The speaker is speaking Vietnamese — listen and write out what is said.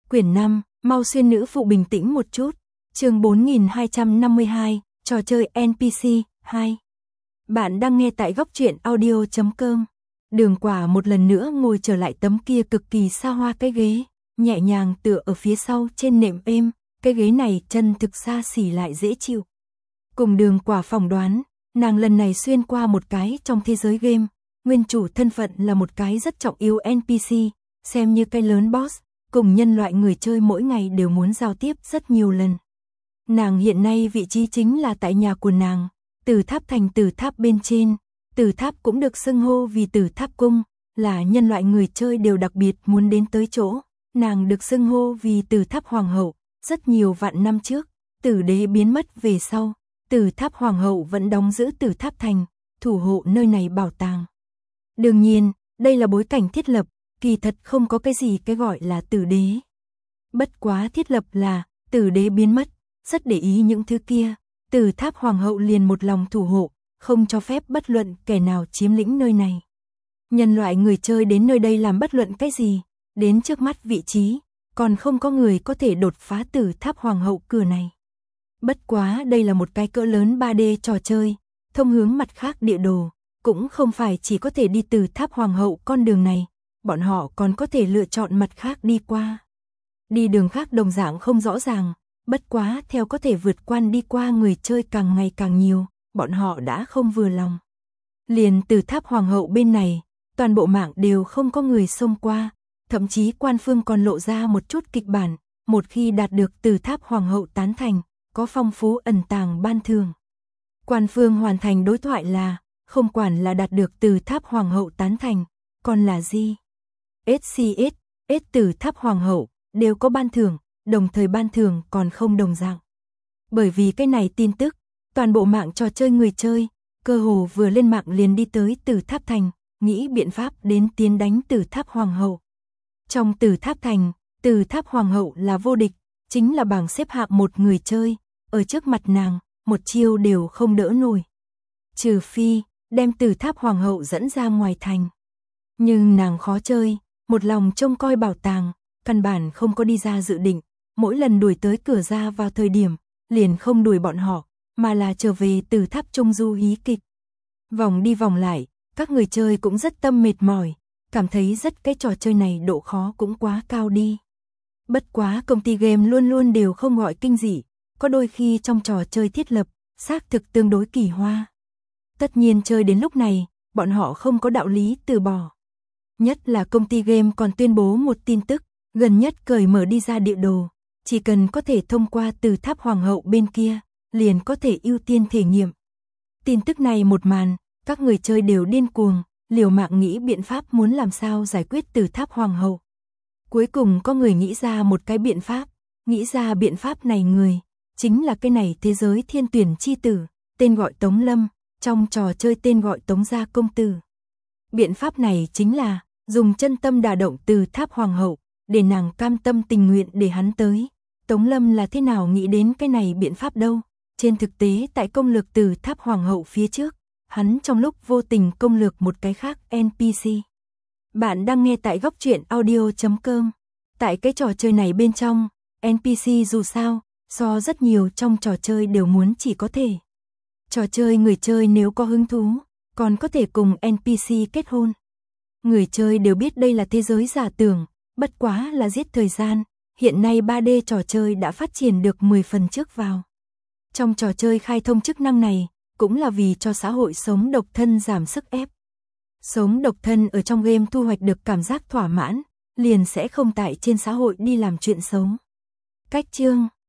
Quyển 5, mau xuyên nữ phụ bình tĩnh một chút. Chương 4252, trò chơi NPC 2. Bạn đang nghe tại góc truyện audio.com. Đường Quả một lần nữa ngồi trở lại tấm kia cực kỳ xa hoa cái ghế, nhẹ nhàng tựa ở phía sau trên nệm êm, cái ghế này chân thực xa xỉ lại dễ chịu. Cùng Đường Quả phỏng đoán, nàng lần này xuyên qua một cái trong thế giới game, nguyên chủ thân phận là một cái rất trọng yếu NPC, xem như cái lớn boss, cùng nhân loại người chơi mỗi ngày đều muốn giao tiếp rất nhiều lần. Nàng hiện nay vị trí chính là tại nhà của nàng, Tử Tháp Thành Tử Tháp bên trên, Tử Tháp cũng được xưng hô vì Tử Tháp Cung, là nhân loại người chơi đều đặc biệt muốn đến tới chỗ, nàng được xưng hô vì Tử Tháp Hoàng hậu, rất nhiều vạn năm trước, Tử Đế biến mất về sau, Tử Tháp Hoàng hậu vẫn đóng giữ Tử Tháp Thành, thủ hộ nơi này bảo tàng. Đương nhiên, đây là bối cảnh thiết lập, kỳ thật không có cái gì cái gọi là Tử Đế. Bất quá thiết lập là, Tử Đế biến mất, rất để ý những thứ kia, Tử Tháp Hoàng hậu liền một lòng thủ hộ, không cho phép bất luận kẻ nào chiếm lĩnh nơi này. Nhân loại người chơi đến nơi đây làm bất luận cái gì, đến trước mắt vị trí, còn không có người có thể đột phá Tử Tháp Hoàng hậu cửa này. Bất quá đây là một cái cỡ lớn 3D trò chơi, thông hướng mặt khác địa đồ, cũng không phải chỉ có thể đi từ Tháp Hoàng hậu con đường này, bọn họ còn có thể lựa chọn mặt khác đi qua. Đi đường khác đồng dạng không rõ ràng, bất quá theo có thể vượt quan đi qua người chơi càng ngày càng nhiều, bọn họ đã không vừa lòng. Liền từ Tháp Hoàng hậu bên này, toàn bộ mạng đều không có người xông qua, thậm chí quan phương còn lộ ra một chút kịch bản, một khi đạt được từ Tháp Hoàng hậu tán thành, có phong phú ẩn tàng ban thưởng. Quan phương hoàn thành đối thoại là, không quản là đạt được từ Tháp Hoàng hậu tán thành, còn là gì? SCS, từ Tháp Hoàng hậu, đều có ban thưởng, đồng thời ban thưởng còn không đồng dạng. Bởi vì cái này tin tức, toàn bộ mạng trò chơi người chơi, cơ hồ vừa lên mạng liền đi tới Tử Tháp Thành, nghĩ biện pháp đến tiến đánh Tử Tháp Hoàng hậu. Trong Tử Tháp Thành, Tử Tháp Hoàng hậu là vô địch, chính là bảng xếp hạng một người chơi, ở trước mặt nàng, một chiêu đều không đỡ nổi. Trừ phi, đem Tử Tháp Hoàng hậu dẫn ra ngoài thành. Nhưng nàng khó chơi, một lòng trông coi bảo tàng, căn bản không có đi ra dự định, mỗi lần đuổi tới cửa ra vào thời điểm, liền không đuổi bọn họ, mà là trở về Tử Tháp Trung du hí kịch. Vòng đi vòng lại, các người chơi cũng rất tâm mệt mỏi, cảm thấy rất cái trò chơi này độ khó cũng quá cao đi. Bất quá công ty game luôn luôn đều không gọi kinh dị, có đôi khi trong trò chơi thiết lập, xác thực tương đối kỳ hoa. Tất nhiên chơi đến lúc này, bọn họ không có đạo lý từ bỏ. Nhất là công ty game còn tuyên bố một tin tức, gần nhất cởi mở đi ra địa đồ, chỉ cần có thể thông qua từ Tháp Hoàng hậu bên kia, liền có thể ưu tiên thể nghiệm. Tin tức này một màn, các người chơi đều điên cuồng, liều mạng nghĩ biện pháp muốn làm sao giải quyết từ Tháp Hoàng hậu. Cuối cùng có người nghĩ ra một cái biện pháp, nghĩ ra biện pháp này người, chính là cái này thế giới thiên tuyển chi tử, tên gọi Tống Lâm, trong trò chơi tên gọi Tống Gia Công Tử. Biện pháp này chính là, dùng chân tâm đả động từ Tháp Hoàng hậu, để nàng cam tâm tình nguyện để hắn tới. Tống Lâm là thế nào nghĩ đến cái này biện pháp đâu? Trên thực tế tại công lược từ Tháp Hoàng hậu phía trước, hắn trong lúc vô tình công lược một cái khác NPC. Bạn đang nghe tại góc truyện audio.com. Tại cái trò chơi này bên trong, NPC dù sao, so rất nhiều trong trò chơi đều muốn chỉ có thể. Trò chơi người chơi nếu có hứng thú, còn có thể cùng NPC kết hôn. Người chơi đều biết đây là thế giới giả tưởng, bất quá là giết thời gian, hiện nay 3D trò chơi đã phát triển được 10 phần trước vào. Trong trò chơi khai thông chức năng này, cũng là vì cho xã hội sống độc thân giảm sức ép. Sống độc thân ở trong game thu hoạch được cảm giác thỏa mãn, liền sẽ không tại trên xã hội đi làm chuyện xấu. Cách chương